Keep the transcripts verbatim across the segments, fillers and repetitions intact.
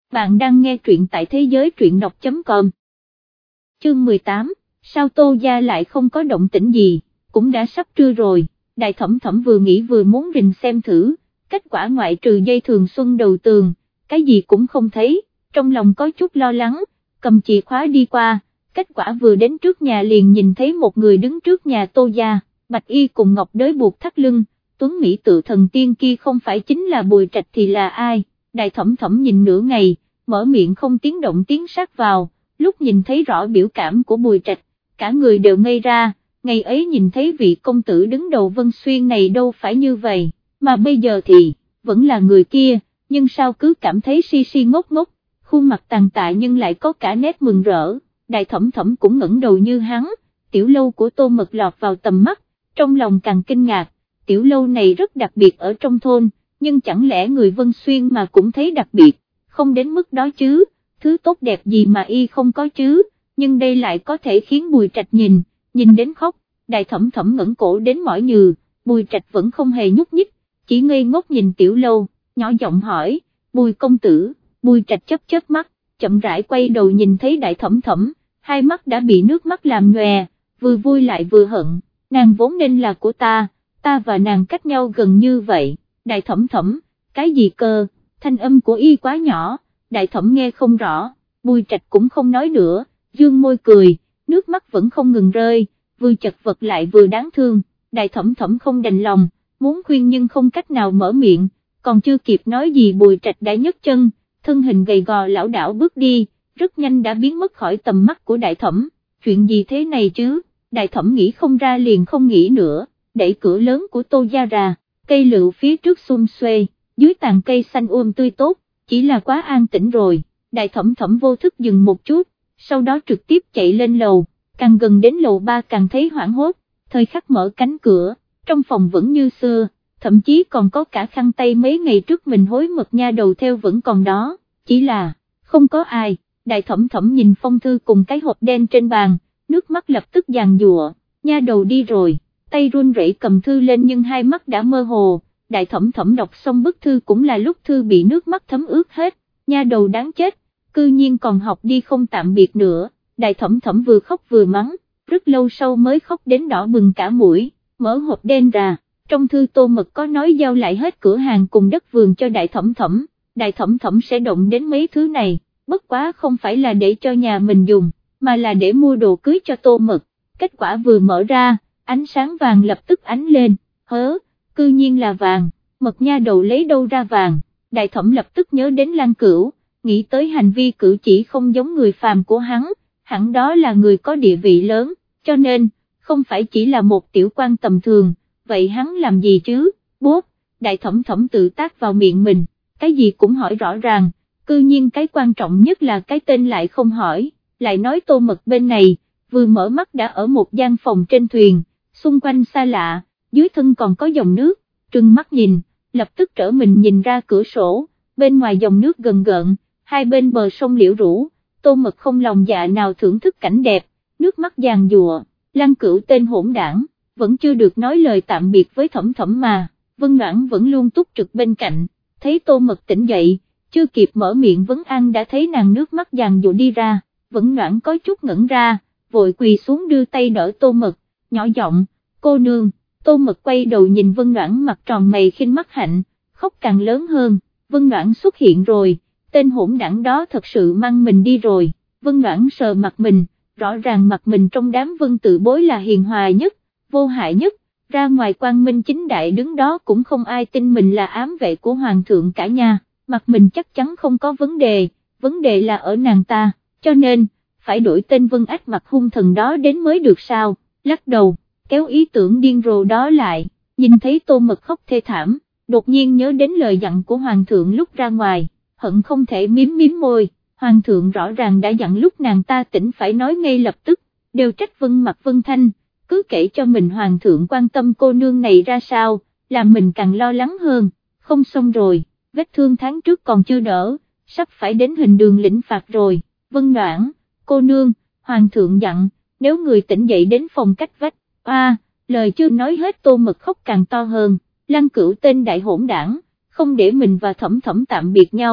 bạn đang nghe truyện tại thế giới truyện đọc chấm com. Chương mười tám, sao Tô gia lại không có động tĩnh gì, cũng đã sắp trưa rồi, Đại Thẩm Thẩm vừa nghĩ vừa muốn rình xem thử, kết quả ngoại trừ dây thường xuân đầu tường, cái gì cũng không thấy, trong lòng có chút lo lắng, cầm chìa khóa đi qua, kết quả vừa đến trước nhà liền nhìn thấy một người đứng trước nhà Tô gia, bạch y cùng ngọc đới buộc thắt lưng, tuấn mỹ tự thần tiên kia không phải chính là Bùi Trạch thì là ai? Đại Thẩm Thẩm nhìn nửa ngày, mở miệng không tiếng động tiến sát vào, lúc nhìn thấy rõ biểu cảm của Bùi Trạch, cả người đều ngây ra, ngày ấy nhìn thấy vị công tử đứng đầu Vân Xuyên này đâu phải như vậy, mà bây giờ thì, vẫn là người kia, nhưng sao cứ cảm thấy si si ngốc ngốc, khuôn mặt tàn tạ nhưng lại có cả nét mừng rỡ. Đại Thẩm Thẩm cũng ngẩng đầu như hắn, tiểu lâu của Tô Mật lọt vào tầm mắt, trong lòng càng kinh ngạc, tiểu lâu này rất đặc biệt ở trong thôn, nhưng chẳng lẽ người Vân Xuyên mà cũng thấy đặc biệt, không đến mức đó chứ, thứ tốt đẹp gì mà y không có chứ, nhưng đây lại có thể khiến Bùi Trạch nhìn, nhìn đến khóc. Đại Thẩm Thẩm ngẩng cổ đến mỏi nhừ, Bùi Trạch vẫn không hề nhúc nhích, chỉ ngây ngốc nhìn tiểu lâu, nhỏ giọng hỏi, Bùi công tử. Bùi Trạch chớp chớp mắt, chậm rãi quay đầu nhìn thấy Đại Thẩm Thẩm, hai mắt đã bị nước mắt làm nhòe, vừa vui lại vừa hận, nàng vốn nên là của ta, ta và nàng cách nhau gần như vậy. Đại Thẩm Thẩm, cái gì cơ, thanh âm của y quá nhỏ, Đại Thẩm nghe không rõ, Bùi Trạch cũng không nói nữa, dương môi cười, nước mắt vẫn không ngừng rơi, vừa chật vật lại vừa đáng thương. Đại Thẩm Thẩm không đành lòng, muốn khuyên nhưng không cách nào mở miệng, còn chưa kịp nói gì Bùi Trạch đã nhấc chân, thân hình gầy gò lảo đảo bước đi, rất nhanh đã biến mất khỏi tầm mắt của Đại Thẩm. Chuyện gì thế này chứ? Đại Thẩm nghĩ không ra liền không nghĩ nữa, đẩy cửa lớn của Tô gia ra, cây lựu phía trước xum xuê, dưới tàn cây xanh um tươi tốt, chỉ là quá an tĩnh rồi. Đại Thẩm Thẩm vô thức dừng một chút, sau đó trực tiếp chạy lên lầu, càng gần đến lầu ba càng thấy hoảng hốt, thời khắc mở cánh cửa, trong phòng vẫn như xưa, thậm chí còn có cả khăn tay mấy ngày trước mình hối mật nha đầu theo vẫn còn đó, chỉ là, không có ai. Đại Thẩm Thẩm nhìn phong thư cùng cái hộp đen trên bàn, nước mắt lập tức giàn giụa, nha đầu đi rồi, tay run rẩy cầm thư lên nhưng hai mắt đã mơ hồ. Đại Thẩm Thẩm đọc xong bức thư cũng là lúc thư bị nước mắt thấm ướt hết, nha đầu đáng chết, cư nhiên còn học đi không tạm biệt nữa. Đại Thẩm Thẩm vừa khóc vừa mắng, rất lâu sau mới khóc đến đỏ bừng cả mũi, mở hộp đen ra, trong thư Tô Mật có nói giao lại hết cửa hàng cùng đất vườn cho Đại Thẩm Thẩm, Đại Thẩm Thẩm sẽ động đến mấy thứ này, bất quá không phải là để cho nhà mình dùng, mà là để mua đồ cưới cho Tô Mật. Kết quả vừa mở ra, ánh sáng vàng lập tức ánh lên, hớ, cư nhiên là vàng, Mật nha đầu lấy đâu ra vàng? Đại Thẩm lập tức nhớ đến Lan Cửu, nghĩ tới hành vi cử chỉ không giống người phàm của hắn, hẳn đó là người có địa vị lớn, cho nên, không phải chỉ là một tiểu quan tầm thường, vậy hắn làm gì chứ? Bốp, Đại Thẩm Thẩm tự tác vào miệng mình, cái gì cũng hỏi rõ ràng, cư nhiên cái quan trọng nhất là cái tên lại không hỏi, lại nói Tô Mật bên này, vừa mở mắt đã ở một gian phòng trên thuyền, xung quanh xa lạ, dưới thân còn có dòng nước, trừng mắt nhìn, lập tức trở mình nhìn ra cửa sổ, bên ngoài dòng nước gần gợn, hai bên bờ sông liễu rũ, Tô Mật không lòng dạ nào thưởng thức cảnh đẹp, nước mắt giàn giụa. Lan Cửu tên hỗn đảng, vẫn chưa được nói lời tạm biệt với Thẩm Thẩm mà, Vân Noãn vẫn luôn túc trực bên cạnh, thấy Tô Mật tỉnh dậy, chưa kịp mở miệng vấn an đã thấy nàng nước mắt giàn giụa đi ra, Vân Noãn có chút ngẩn ra, vội quỳ xuống đưa tay đỡ Tô Mật, nhỏ giọng, cô nương. Tô Mật quay đầu nhìn Vân Noãn mặt tròn mày khinh mắt hạnh, khóc càng lớn hơn, Vân Noãn xuất hiện rồi, tên hỗn đảng đó thật sự mang mình đi rồi. Vân Noãn sờ mặt mình, rõ ràng mặt mình trong đám Vân Tự Bối là hiền hòa nhất, vô hại nhất, ra ngoài quang minh chính đại đứng đó cũng không ai tin mình là ám vệ của hoàng thượng cả nhà, mặt mình chắc chắn không có vấn đề, vấn đề là ở nàng ta, cho nên, phải đổi tên Vân Ách mặt hung thần đó đến mới được sao. Lắc đầu, kéo ý tưởng điên rồ đó lại, nhìn thấy Tô Mật khóc thê thảm, đột nhiên nhớ đến lời dặn của hoàng thượng lúc ra ngoài, hận không thể miếm miếm môi, hoàng thượng rõ ràng đã dặn lúc nàng ta tỉnh phải nói ngay lập tức, đều trách Vân Mặt Vân Thanh, cứ kể cho mình hoàng thượng quan tâm cô nương này ra sao, làm mình càng lo lắng hơn, không xong rồi, vết thương tháng trước còn chưa đỡ, sắp phải đến hình đường lĩnh phạt rồi. Vân Noãn, cô nương, hoàng thượng dặn, nếu người tỉnh dậy đến phòng cách vách, a à, lời chưa nói hết Tô Mật khóc càng to hơn. Lan Cửu tên đại hỗn đảng, không để mình và Thẩm Thẩm tạm biệt nhau,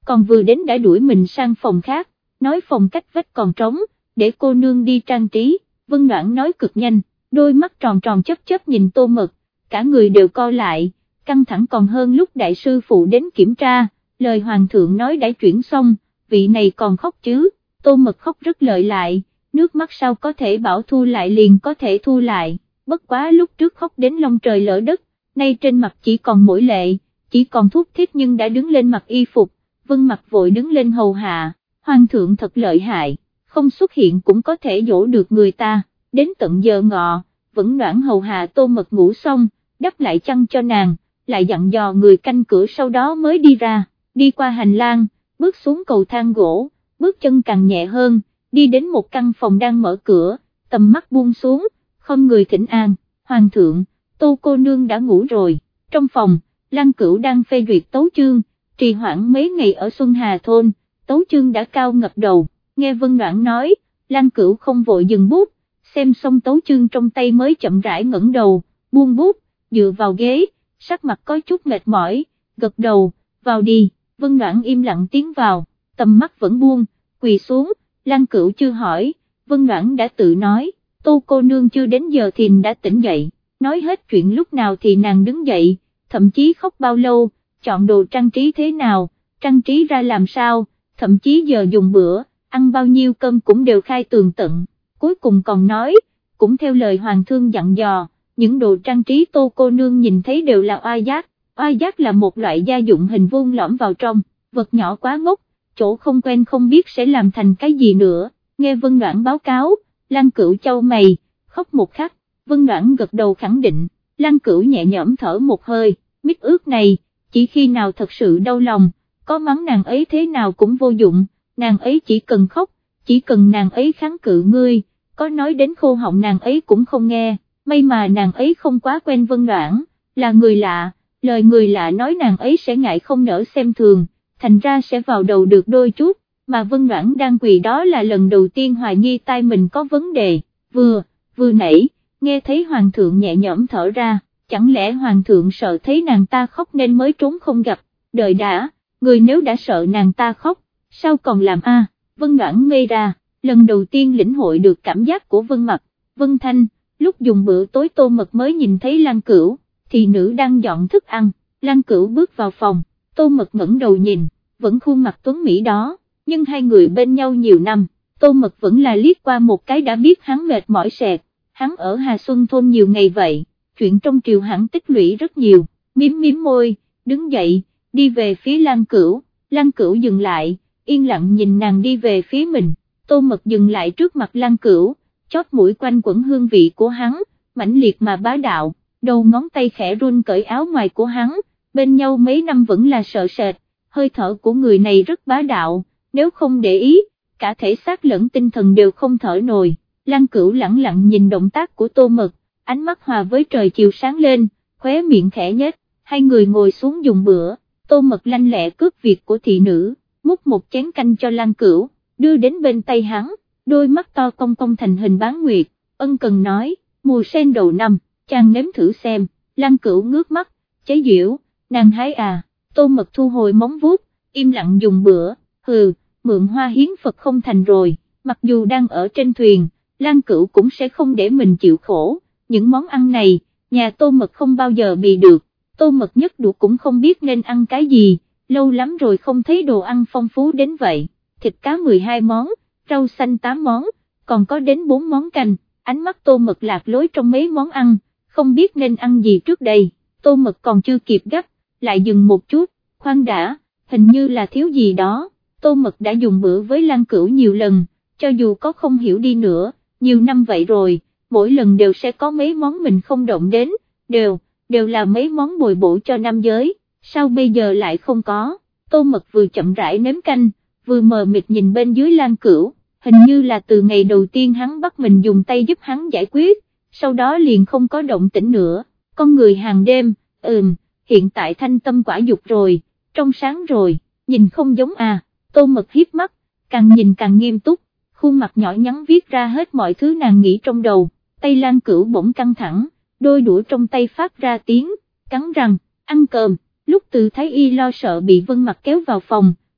còn vừa đến đã đuổi mình sang phòng khác, nói phòng cách vách còn trống, để cô nương đi trang trí. Vân Đoản nói cực nhanh, đôi mắt tròn tròn chớp chớp nhìn Tô Mật, cả người đều co lại, căng thẳng còn hơn lúc đại sư phụ đến kiểm tra, lời hoàng thượng nói đã chuyển xong, vị này còn khóc chứ. Tô Mật khóc rất lợi lại, nước mắt sao có thể bảo thu lại liền có thể thu lại, bất quá lúc trước khóc đến long trời lỡ đất, nay trên mặt chỉ còn mỗi lệ, chỉ còn thút thít nhưng đã đứng lên mặc y phục. Vân Mặc vội đứng lên hầu hạ, hoàng thượng thật lợi hại, không xuất hiện cũng có thể dỗ được người ta. Đến tận giờ ngọ, vẫn Đoản hầu hạ Tô Mật ngủ xong, đắp lại chăn cho nàng, lại dặn dò người canh cửa sau đó mới đi ra, đi qua hành lang, bước xuống cầu thang gỗ, bước chân càng nhẹ hơn, đi đến một căn phòng đang mở cửa, tầm mắt buông xuống, không người thỉnh an, hoàng thượng, Tô cô nương đã ngủ rồi. Trong phòng, Lăng Cửu đang phê duyệt tấu chương, trì hoãn mấy ngày ở Xuân Hà Thôn, tấu chương đã cao ngập đầu, nghe Vân Đoản nói, Lăng Cửu không vội dừng bút, xem xong tấu chương trong tay mới chậm rãi ngẩng đầu, buông bút, dựa vào ghế, sắc mặt có chút mệt mỏi, gật đầu, vào đi. Vân Đoản im lặng tiến vào, tầm mắt vẫn buông, quỳ xuống, Lăng Cửu chưa hỏi, Vân Đoản đã tự nói, Tô cô nương chưa đến giờ thì đã tỉnh dậy, nói hết chuyện lúc nào thì nàng đứng dậy, thậm chí khóc bao lâu, chọn đồ trang trí thế nào, trang trí ra làm sao, thậm chí giờ dùng bữa, ăn bao nhiêu cơm cũng đều khai tường tận, cuối cùng còn nói, cũng theo lời hoàng thương dặn dò, những đồ trang trí Tô cô nương nhìn thấy đều là oai giác, oai giác là một loại gia dụng hình vuông lõm vào trong, vật nhỏ quá ngốc, chỗ không quen không biết sẽ làm thành cái gì nữa. Nghe Vân Đoản báo cáo, Lăng Cửu chau mày, khóc một khắc, Vân Đoản gật đầu khẳng định, Lăng Cửu nhẹ nhõm thở một hơi, mít ướt này, chỉ khi nào thật sự đau lòng, có mắng nàng ấy thế nào cũng vô dụng, nàng ấy chỉ cần khóc, chỉ cần nàng ấy kháng cự ngươi, có nói đến khô họng nàng ấy cũng không nghe, may mà nàng ấy không quá quen Vân Đoản, là người lạ, lời người lạ nói nàng ấy sẽ ngại không nỡ xem thường, thành ra sẽ vào đầu được đôi chút, mà Vân Đoản đang quỳ đó là lần đầu tiên hoài nghi tai mình có vấn đề, vừa, vừa nãy, nghe thấy hoàng thượng nhẹ nhõm thở ra, chẳng lẽ hoàng thượng sợ thấy nàng ta khóc nên mới trốn không gặp, đợi đã, người nếu đã sợ nàng ta khóc, sao còn làm a? Vân Đoản ngây ra, lần đầu tiên lĩnh hội được cảm giác của Vân Mặc, Vân Thanh, lúc dùng bữa tối Tô Mật mới nhìn thấy Lăng Cửu, thì nữ đang dọn thức ăn, Lăng Cửu bước vào phòng, Tô Mật ngẩng đầu nhìn, vẫn khuôn mặt tuấn mỹ đó, nhưng hai người bên nhau nhiều năm, Tô Mật vẫn là liếc qua một cái đã biết hắn mệt mỏi sệt, hắn ở Hà Xuân Thôn nhiều ngày vậy, chuyện trong triều hắn tích lũy rất nhiều, miếm miếm môi, đứng dậy, đi về phía Lăng Cửu, Lăng Cửu dừng lại, yên lặng nhìn nàng đi về phía mình, Tô Mật dừng lại trước mặt Lăng Cửu, chót mũi quanh quẩn hương vị của hắn, mãnh liệt mà bá đạo, đầu ngón tay khẽ run cởi áo ngoài của hắn, bên nhau mấy năm vẫn là sợ sệt, hơi thở của người này rất bá đạo, nếu không để ý, cả thể xác lẫn tinh thần đều không thở nổi. Lăng Cửu lẳng lặng nhìn động tác của Tô Mật, ánh mắt hòa với trời chiều sáng lên, khóe miệng khẽ nhếch, hai người ngồi xuống dùng bữa, Tô Mật lanh lẹ cướp việc của thị nữ, múc một chén canh cho Lăng Cửu, đưa đến bên tay hắn, đôi mắt to cong cong thành hình bán nguyệt, ân cần nói, mùa sen đầu năm, chàng nếm thử xem. Lăng Cửu ngước mắt, chế giễu, nàng hái à? Tô Mật thu hồi móng vuốt, im lặng dùng bữa, hừ, mượn hoa hiến Phật không thành rồi, mặc dù đang ở trên thuyền, Lăng Cửu cũng sẽ không để mình chịu khổ, những món ăn này, nhà Tô Mật không bao giờ bị được, Tô Mật nhất đũa cũng không biết nên ăn cái gì, lâu lắm rồi không thấy đồ ăn phong phú đến vậy, thịt cá mười hai món, rau xanh tám món, còn có đến bốn món canh, ánh mắt Tô Mật lạc lối trong mấy món ăn, không biết nên ăn gì trước đây, Tô Mật còn chưa kịp gấp, lại dừng một chút, khoan đã, hình như là thiếu gì đó, Tô Mật đã dùng bữa với Lăng Cửu nhiều lần, cho dù có không hiểu đi nữa, nhiều năm vậy rồi, mỗi lần đều sẽ có mấy món mình không động đến, đều, đều là mấy món bồi bổ cho nam giới, sao bây giờ lại không có, Tô Mật vừa chậm rãi nếm canh, vừa mờ mịt nhìn bên dưới Lăng Cửu, hình như là từ ngày đầu tiên hắn bắt mình dùng tay giúp hắn giải quyết, sau đó liền không có động tĩnh nữa, con người hàng đêm, ừm, hiện tại thanh tâm quả dục rồi, trong sáng rồi, nhìn không giống à, Tô Mật hiếp mắt, càng nhìn càng nghiêm túc, khuôn mặt nhỏ nhắn viết ra hết mọi thứ nàng nghĩ trong đầu, tay Lăng Cửu bỗng căng thẳng, đôi đũa trong tay phát ra tiếng, cắn răng, ăn cơm, lúc Từ Thái Y lo sợ bị Vân Mặc kéo vào phòng,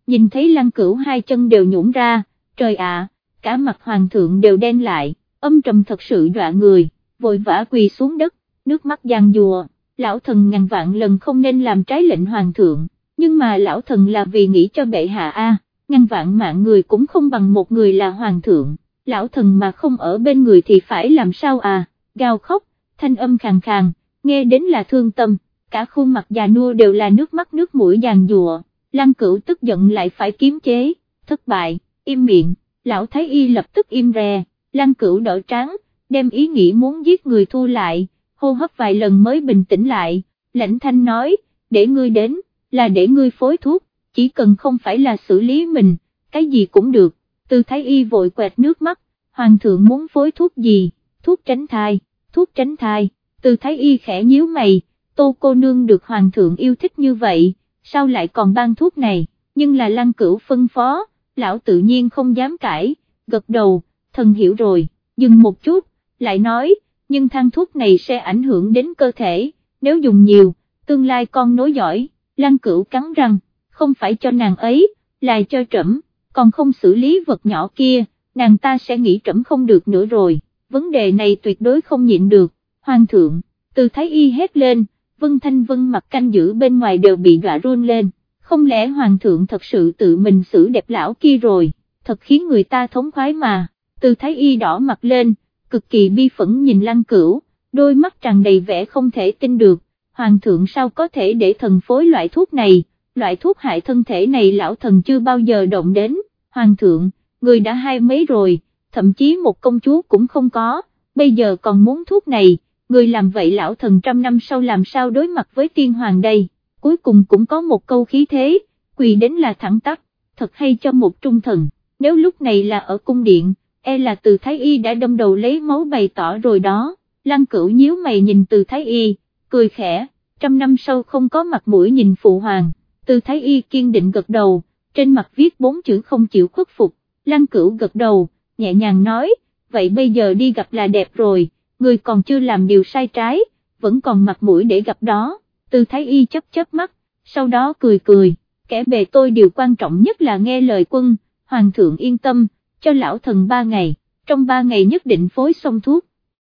nhìn thấy Lăng Cửu hai chân đều nhũn ra, trời ạ, cả mặt hoàng thượng đều đen lại, âm trầm thật sự dọa người, vội vã quỳ xuống đất, nước mắt giàn giụa, lão thần ngàn vạn lần không nên làm trái lệnh hoàng thượng, nhưng mà lão thần là vì nghĩ cho bệ hạ a, ngàn vạn mạng người cũng không bằng một người là hoàng thượng, lão thần mà không ở bên người thì phải làm sao à, gào khóc, thanh âm khàn khàn, nghe đến là thương tâm, cả khuôn mặt già nua đều là nước mắt nước mũi giàn giụa. Lăng Cửu tức giận lại phải kiềm chế, thất bại, im miệng, lão thái y lập tức im re, Lăng Cửu đỡ trán, đem ý nghĩ muốn giết người thu lại, hô hấp vài lần mới bình tĩnh lại, lãnh thanh nói, để ngươi đến, là để ngươi phối thuốc, chỉ cần không phải là xử lý mình, cái gì cũng được, Từ thái y vội quẹt nước mắt, hoàng thượng muốn phối thuốc gì, thuốc tránh thai, thuốc tránh thai, Từ thái y khẽ nhíu mày, Tô cô nương được hoàng thượng yêu thích như vậy, sao lại còn ban thuốc này, nhưng là Lăng Cửu phân phó, lão tự nhiên không dám cãi, gật đầu, thần hiểu rồi, dừng một chút, lại nói, nhưng thang thuốc này sẽ ảnh hưởng đến cơ thể, nếu dùng nhiều, tương lai con nối dõi, Lăng Cửu cắn răng, không phải cho nàng ấy, là cho trẫm, còn không xử lý vật nhỏ kia, nàng ta sẽ nghĩ trẫm không được nữa rồi, vấn đề này tuyệt đối không nhịn được, hoàng thượng, Từ thái y hét lên, Vân Thanh Vân mặt canh giữ bên ngoài đều bị dọa run lên, không lẽ hoàng thượng thật sự tự mình xử đẹp lão kia rồi, thật khiến người ta thống khoái mà, Từ thái y đỏ mặt lên, cực kỳ bi phẫn nhìn Lăng Cửu, đôi mắt tràn đầy vẻ không thể tin được, hoàng thượng sao có thể để thần phối loại thuốc này, loại thuốc hại thân thể này lão thần chưa bao giờ động đến, hoàng thượng, người đã hai mấy rồi, thậm chí một công chúa cũng không có, bây giờ còn muốn thuốc này, người làm vậy lão thần trăm năm sau làm sao đối mặt với tiên hoàng đây, cuối cùng cũng có một câu khí thế, quỳ đến là thẳng tắp, thật hay cho một trung thần, nếu lúc này là ở cung điện, e là Từ thái y đã đâm đầu lấy máu bày tỏ rồi đó, Lăng Cửu nhíu mày nhìn Từ thái y, cười khẽ, trăm năm sau không có mặt mũi nhìn phụ hoàng, Từ thái y kiên định gật đầu, trên mặt viết bốn chữ không chịu khuất phục, Lăng Cửu gật đầu, nhẹ nhàng nói, vậy bây giờ đi gặp là đẹp rồi, người còn chưa làm điều sai trái, vẫn còn mặt mũi để gặp đó, Từ thái y chớp chớp mắt, sau đó cười cười, kẻ bề tôi điều quan trọng nhất là nghe lời quân, hoàng thượng yên tâm, cho lão thần ba ngày, trong ba ngày nhất định phối xong thuốc,